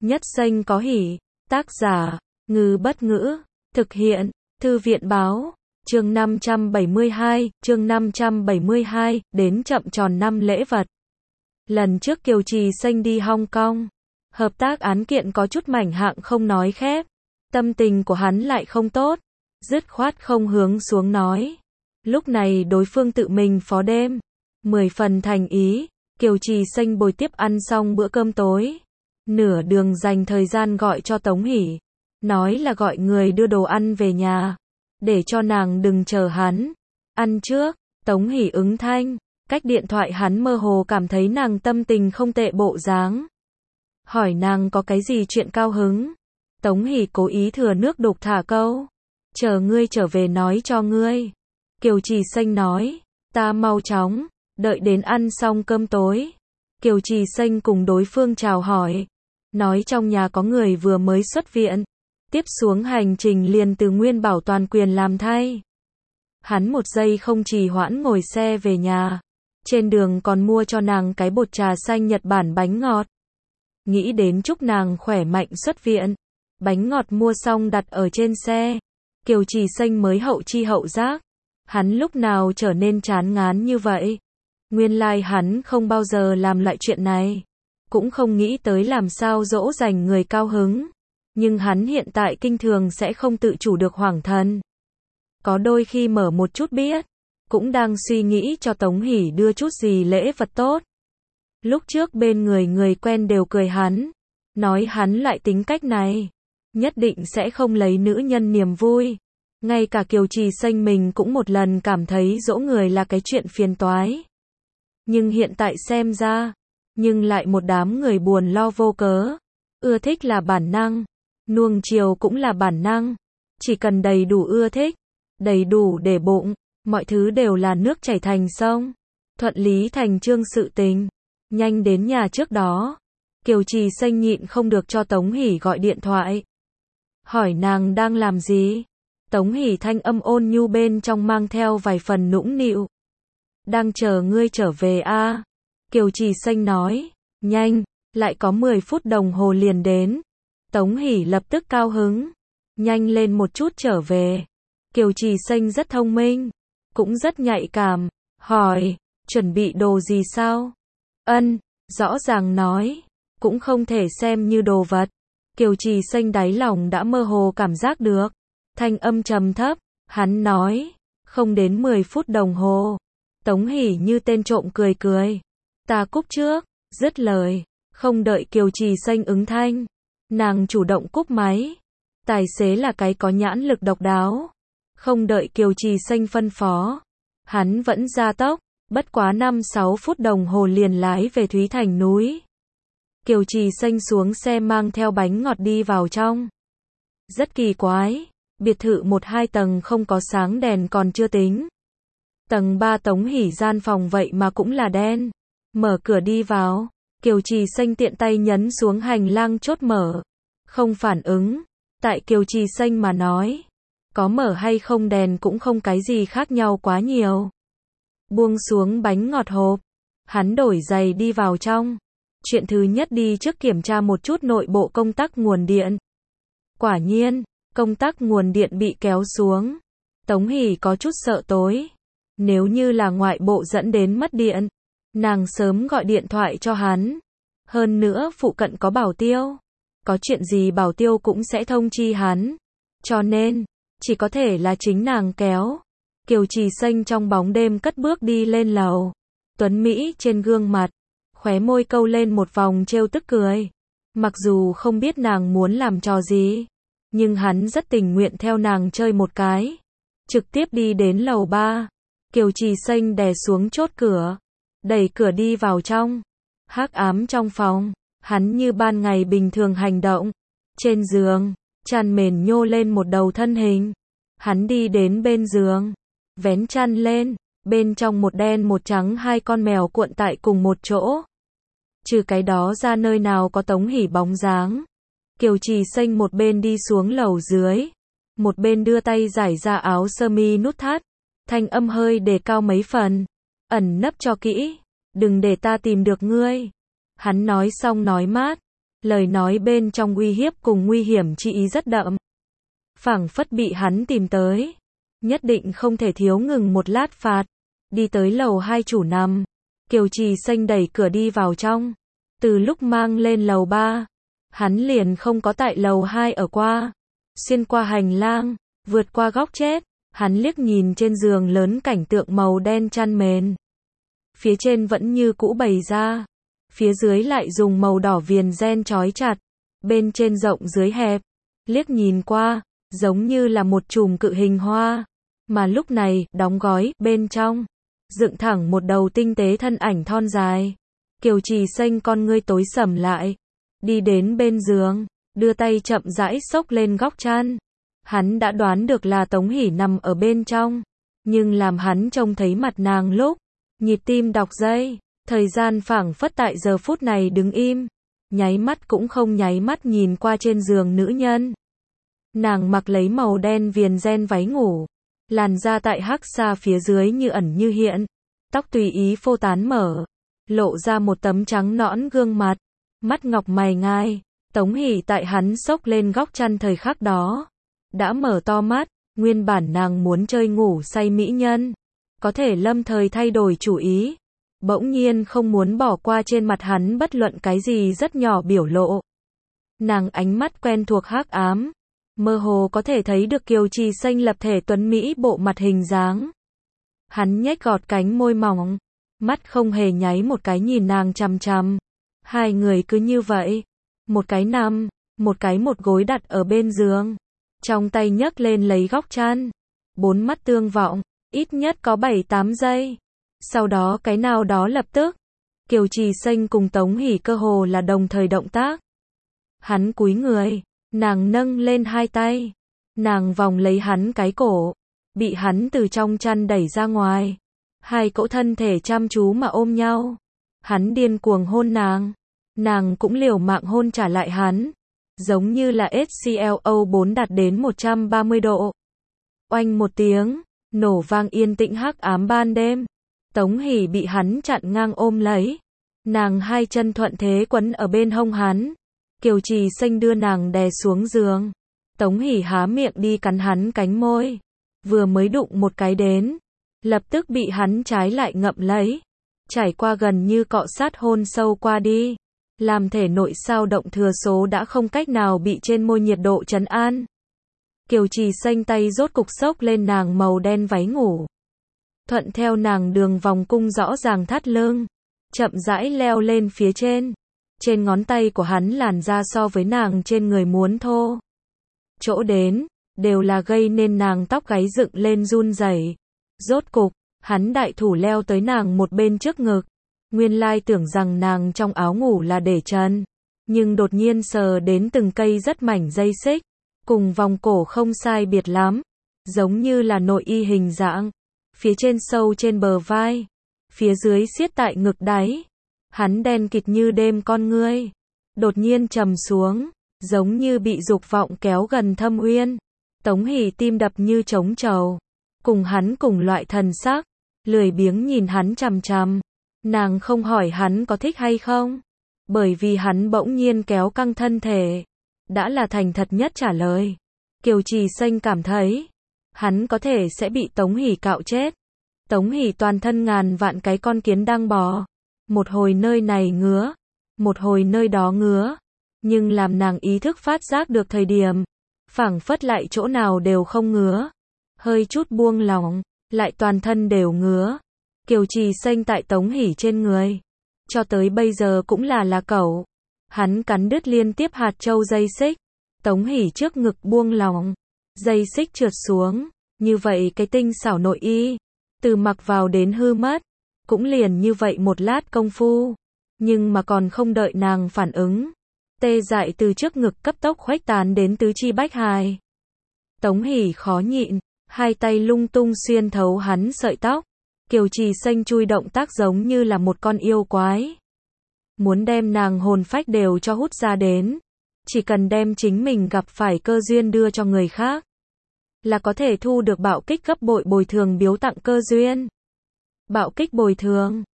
Nhất danh có hỷ. Tác giả, Ngư Bất Ngữ. Thực hiện, Thư viện Báo. Chương 572, đến chậm tròn năm lễ vật. Lần trước Kiều Trì Xanh đi Hong Kong, hợp tác án kiện có chút mảnh hạng không nói khép. Tâm tình của hắn lại không tốt, dứt khoát không hướng xuống nói. Lúc này đối phương tự mình phó đêm, 10 phần thành ý. Kiều Trì Xanh bồi tiếp ăn xong bữa cơm tối, nửa đường dành thời gian gọi cho Tống Hỷ, nói là gọi người đưa đồ ăn về nhà, để cho nàng đừng chờ hắn. Ăn trước. Tống Hỷ ứng thanh, cách điện thoại hắn mơ hồ cảm thấy nàng tâm tình không tệ bộ dáng. Hỏi nàng có cái gì chuyện cao hứng. Tống Hỷ cố ý thừa nước đục thả câu, chờ ngươi trở về nói cho ngươi. Kiều Trì Xanh nói, ta mau chóng, đợi đến ăn xong cơm tối. Kiều Trì Xanh cùng đối phương chào hỏi, nói trong nhà có người vừa mới xuất viện, tiếp xuống hành trình liền từ Nguyên Bảo toàn quyền làm thay. Hắn một giây không trì hoãn ngồi xe về nhà, trên đường còn mua cho nàng cái bột trà xanh Nhật Bản bánh ngọt. Nghĩ đến chúc nàng khỏe mạnh xuất viện, bánh ngọt mua xong đặt ở trên xe, Kiều Trì Xanh mới hậu chi hậu giác, hắn lúc nào trở nên chán ngán như vậy. Nguyên lai hắn không bao giờ làm loại chuyện này, cũng không nghĩ tới làm sao dỗ dành người cao hứng. Nhưng hắn hiện tại kinh thường sẽ không tự chủ được hoảng thần. Có đôi khi mở một chút biết, cũng đang suy nghĩ cho Tống Hỷ đưa chút gì lễ vật tốt. Lúc trước bên người quen đều cười hắn, nói hắn loại tính cách này, nhất định sẽ không lấy nữ nhân niềm vui. Ngay cả Kiều Trì Xanh mình cũng một lần cảm thấy dỗ người là cái chuyện phiền toái. Nhưng hiện tại xem ra, nhưng lại một đám người buồn lo vô cớ. Ưa thích là bản năng, nuông chiều cũng là bản năng. Chỉ cần đầy đủ ưa thích, đầy đủ để bụng, mọi thứ đều là nước chảy thành sông, thuận lý thành chương sự tình. Nhanh đến nhà trước đó, Kiều Trì Xanh nhịn không được cho Tống Hỷ gọi điện thoại, hỏi nàng đang làm gì. Tống Hỷ thanh âm ôn nhu bên trong mang theo vài phần nũng nịu. Đang chờ ngươi trở về a. Kiều Trì Xanh nói, nhanh, lại có 10 phút đồng hồ liền đến. Tống Hỷ lập tức cao hứng, nhanh lên một chút trở về. Kiều Trì Xanh rất thông minh, cũng rất nhạy cảm, hỏi, chuẩn bị đồ gì sao? Ân, rõ ràng nói, cũng không thể xem như đồ vật. Kiều Trì Xanh đáy lòng đã mơ hồ cảm giác được, thanh âm trầm thấp, hắn nói, không đến 10 phút đồng hồ. Tống Hỷ như tên trộm cười cười, ta cúp trước. Dứt lời, không đợi Kiều Trì Xanh ứng thanh, nàng chủ động cúp máy. Tài xế là cái có nhãn lực độc đáo, không đợi Kiều Trì Xanh phân phó, hắn vẫn gia tốc, bất quá 5-6 phút đồng hồ liền lái về Thúy Thành núi. Kiều Trì Xanh xuống xe mang theo bánh ngọt đi vào trong. Rất kỳ quái, biệt thự 1-2 tầng không có sáng đèn còn chưa tính. Tầng 3 Tống Hỷ gian phòng vậy mà cũng là đen. Mở cửa đi vào, Kiều Trì Xanh tiện tay nhấn xuống hành lang chốt mở. Không phản ứng, tại Kiều Trì Xanh mà nói, có mở hay không đèn cũng không cái gì khác nhau quá nhiều. Buông xuống bánh ngọt hộp, hắn đổi giày đi vào trong. Chuyện thứ nhất đi trước kiểm tra một chút nội bộ công tắc nguồn điện. Quả nhiên, công tắc nguồn điện bị kéo xuống. Tống Hỷ có chút sợ tối. Nếu như là ngoại bộ dẫn đến mất điện, nàng sớm gọi điện thoại cho hắn. Hơn nữa phụ cận có bảo tiêu, có chuyện gì bảo tiêu cũng sẽ thông chi hắn. Cho nên, chỉ có thể là chính nàng kéo. Kiều Trì Xanh trong bóng đêm cất bước đi lên lầu. Tuấn Mỹ trên gương mặt, khóe môi câu lên một vòng trêu tức cười. Mặc dù không biết nàng muốn làm trò gì, nhưng hắn rất tình nguyện theo nàng chơi một cái. Trực tiếp đi đến lầu 3. Kiều Trì Xanh đè xuống chốt cửa, đẩy cửa đi vào trong. Hắc ám trong phòng, hắn như ban ngày bình thường hành động. Trên giường, chăn mền nhô lên một đầu thân hình. Hắn đi đến bên giường, vén chăn lên, bên trong một đen một trắng hai con mèo cuộn tại cùng một chỗ. Trừ cái đó ra nơi nào có Tống Hỷ bóng dáng. Kiều Trì Xanh một bên đi xuống lầu dưới, một bên đưa tay giải ra áo sơ mi nút thắt, thanh âm hơi đề cao mấy phần, ẩn nấp cho kỹ, đừng để ta tìm được ngươi. Hắn nói xong nói mát, Lời nói bên trong uy hiếp cùng nguy hiểm chi ý rất đậm. Phảng phất bị hắn tìm tới. Nhất định không thể thiếu ngừng một lát phạt. Đi tới lầu 2 chủ nằm. Kiều Trì Xanh đẩy cửa đi vào trong. Từ lúc mang lên lầu 3, hắn liền không có tại lầu 2 ở qua. Xuyên qua hành lang, vượt qua góc chết, hắn liếc nhìn trên giường lớn cảnh tượng màu đen chăn mền. Phía trên vẫn như cũ bày ra, phía dưới lại dùng màu đỏ viền ren trói chặt, bên trên rộng dưới hẹp, liếc nhìn qua, giống như là một chùm cự hình hoa, mà lúc này, đóng gói, bên trong, dựng thẳng một đầu tinh tế thân ảnh thon dài. Kiều Trì Xanh con ngươi tối sầm lại, đi đến bên giường, đưa tay chậm rãi xốc lên góc chăn. Hắn đã đoán được là Tống Hỷ nằm ở bên trong, nhưng làm hắn trông thấy mặt nàng lúc, nhịp tim đọc dây, thời gian phảng phất tại giờ phút này đứng im, nháy mắt cũng không nháy mắt nhìn qua trên giường nữ nhân. Nàng mặc lấy màu đen viền ren váy ngủ, làn da tại hắc xa phía dưới như ẩn như hiện, tóc tùy ý phô tán mở, lộ ra một tấm trắng nõn gương mặt, mắt ngọc mày ngai. Tống Hỷ tại hắn xốc lên góc chăn thời khắc đó, đã mở to mắt, nguyên bản nàng muốn chơi ngủ say mỹ nhân, có thể lâm thời thay đổi chủ ý, bỗng nhiên không muốn bỏ qua trên mặt hắn bất luận cái gì rất nhỏ biểu lộ. Nàng ánh mắt quen thuộc hắc ám, mơ hồ có thể thấy được Kiều Trì Xanh lập thể tuấn mỹ bộ mặt hình dáng. Hắn nhếch gọt cánh môi mỏng, mắt không hề nháy một cái nhìn nàng chằm chằm. Hai người cứ như vậy, một cái nằm, một cái một gối đặt ở bên giường, trong tay nhấc lên lấy góc chăn, bốn mắt tương vọng, ít nhất có 7-8 giây. Sau đó cái nào đó lập tức, Kiều Trì Xanh cùng Tống Hỷ cơ hồ là đồng thời động tác. Hắn cúi người, nàng nâng lên hai tay, nàng vòng lấy hắn cái cổ, bị hắn từ trong chăn đẩy ra ngoài. Hai cỗ thân thể chăm chú mà ôm nhau. Hắn điên cuồng hôn nàng cũng liều mạng hôn trả lại hắn, giống như là HCLO4 đạt đến 130 độ. Oanh một tiếng, nổ vang yên tĩnh hắc ám ban đêm. Tống Hỷ bị hắn chặn ngang ôm lấy, nàng hai chân thuận thế quấn ở bên hông hắn. Kiều Trì Xanh đưa nàng đè xuống giường. Tống Hỷ há miệng đi cắn hắn cánh môi, vừa mới đụng một cái đến, lập tức bị hắn trái lại ngậm lấy, trải qua gần như cọ sát hôn sâu qua đi, làm thể nội sao động thừa số đã không cách nào bị trên môi nhiệt độ trấn an. Kiều Trì Xanh tay rốt cục xốc lên nàng màu đen váy ngủ, thuận theo nàng đường vòng cung rõ ràng thắt lưng, chậm rãi leo lên phía trên. Trên ngón tay của hắn làn da so với nàng trên người muốn thô. Chỗ đến, đều là gây nên nàng tóc gáy dựng lên run rẩy. Rốt cục, hắn đại thủ leo tới nàng một bên trước ngực. Nguyên lai tưởng rằng nàng trong áo ngủ là để trần, nhưng đột nhiên sờ đến từng cây rất mảnh dây xích, cùng vòng cổ không sai biệt lắm, giống như là nội y hình dạng, phía trên sâu trên bờ vai, phía dưới siết tại ngực đáy. Hắn đen kịt như đêm con ngươi, đột nhiên trầm xuống, giống như bị dục vọng kéo gần thâm uyên. Tống Hỷ tim đập như trống trầu, cùng hắn cùng loại thần sắc, lười biếng nhìn hắn chằm chằm. Nàng không hỏi hắn có thích hay không, bởi vì hắn bỗng nhiên kéo căng thân thể, đã là thành thật nhất trả lời. Kiều Trì Xanh cảm thấy, hắn có thể sẽ bị Tống Hỷ cạo chết. Tống Hỷ toàn thân ngàn vạn cái con kiến đang bò, một hồi nơi này ngứa, một hồi nơi đó ngứa, nhưng làm nàng ý thức phát giác được thời điểm, phảng phất lại chỗ nào đều không ngứa, hơi chút buông lỏng, lại toàn thân đều ngứa. Kiều Trì Xanh tại Tống Hỷ trên người, cho tới bây giờ cũng là cẩu. Hắn cắn đứt liên tiếp hạt châu dây xích, Tống Hỷ trước ngực buông lỏng, dây xích trượt xuống, như vậy cái tinh xảo nội y, từ mặc vào đến hư mất, cũng liền như vậy một lát công phu, nhưng mà còn không đợi nàng phản ứng, tê dại từ trước ngực cấp tốc khuếch tán đến tứ chi bách hài. Tống Hỷ khó nhịn, hai tay lung tung xuyên thấu hắn sợi tóc. Kiều Trì Xanh chui động tác giống như là một con yêu quái, muốn đem nàng hồn phách đều cho hút ra đến. Chỉ cần đem chính mình gặp phải cơ duyên đưa cho người khác, là có thể thu được bạo kích gấp bội bồi thường biếu tặng cơ duyên. Bạo kích bồi thường